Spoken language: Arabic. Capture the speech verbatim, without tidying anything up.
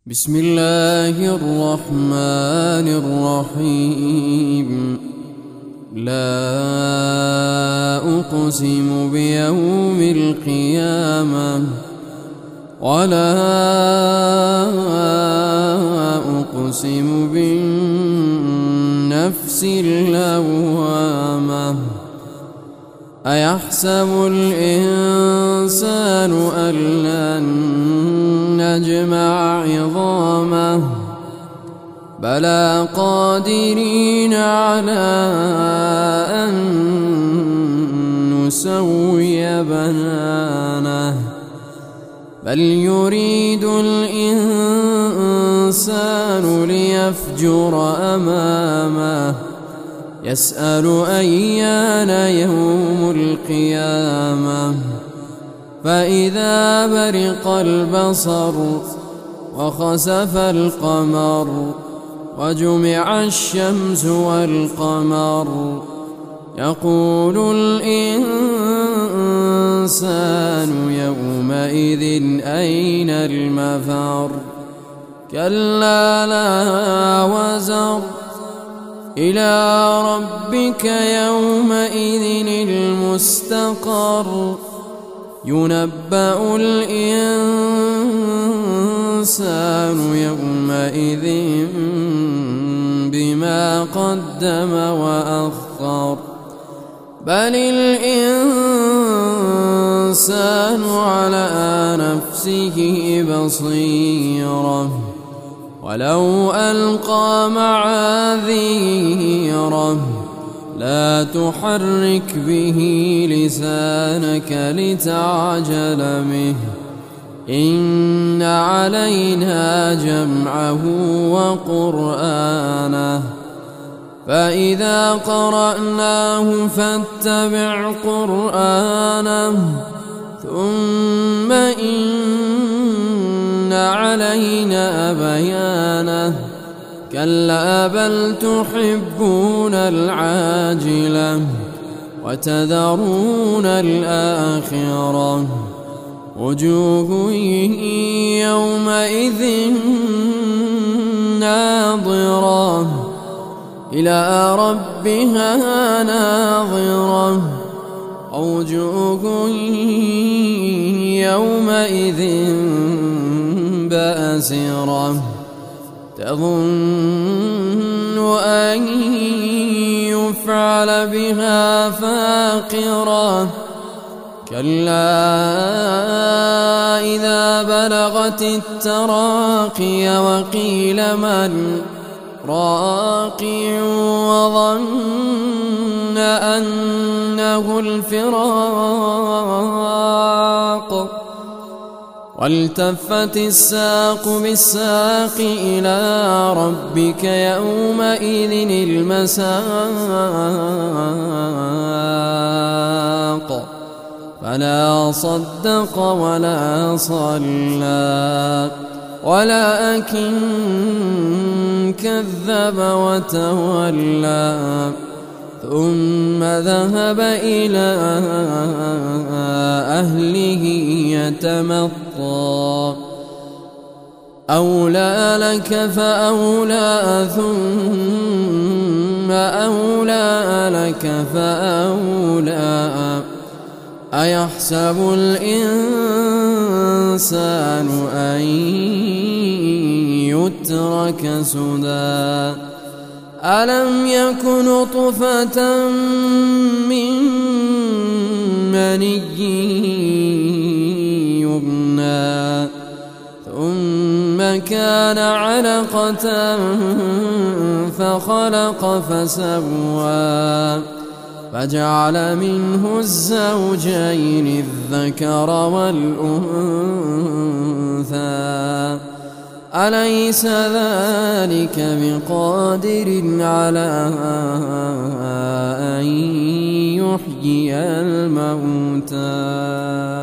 بسم الله الرحمن الرحيم. لا أقسم بيوم القيامة ولا أقسم بالنفس اللوامة. أيحسب الإنسان أن لن نجمع عظامه بلى قادرين على أن نسوي بنانه بل يريد الإنسان ليفجر أمامه يسأل أيان يوم القيامة. فإذا برق البصر وخسف القمر وجمع الشمس والقمر يقول الإنسان يومئذ أين المفر. كلا لا وزر إلى ربك يومئذ المستقر. ينبأ الإنسان يومئذ بما قدم وأخر بل الإنسان على نفسه بصيرة ولو ألقى معاذيره لا تحرك به لسانك لتعجل به إن علينا جمعه وقرآنه فإذا قرأناه فاتبع قرآنه ثم إن علينا بيانه. كلا بل تحبون العاجلة وتذرون الآخرة وجوه يومئذ ناظرة إلى ربها ناظرة وجوه يومئذ باسرة تظن أن يفعل بها فاقرة. كلا إذا بلغت التراقي وقيل من راق وظن أنه الفراق والتفت الساق بالساق إلى ربك يومئذ المساق. فلا صدق ولا صلى ولكن كذب وتولى ثم ذهب إلى أهله يتمطى. أولى لك فأولى ثم أولى لك فأولى. أيحسب الإنسان أن يترك سدى ألم يك نطفة من مني يمنى ثم كان علقة فخلق فسوى فجعل منه الزوجين الذكر والأنثى. أليس ذلك بقادر على أن يحيي الموتى؟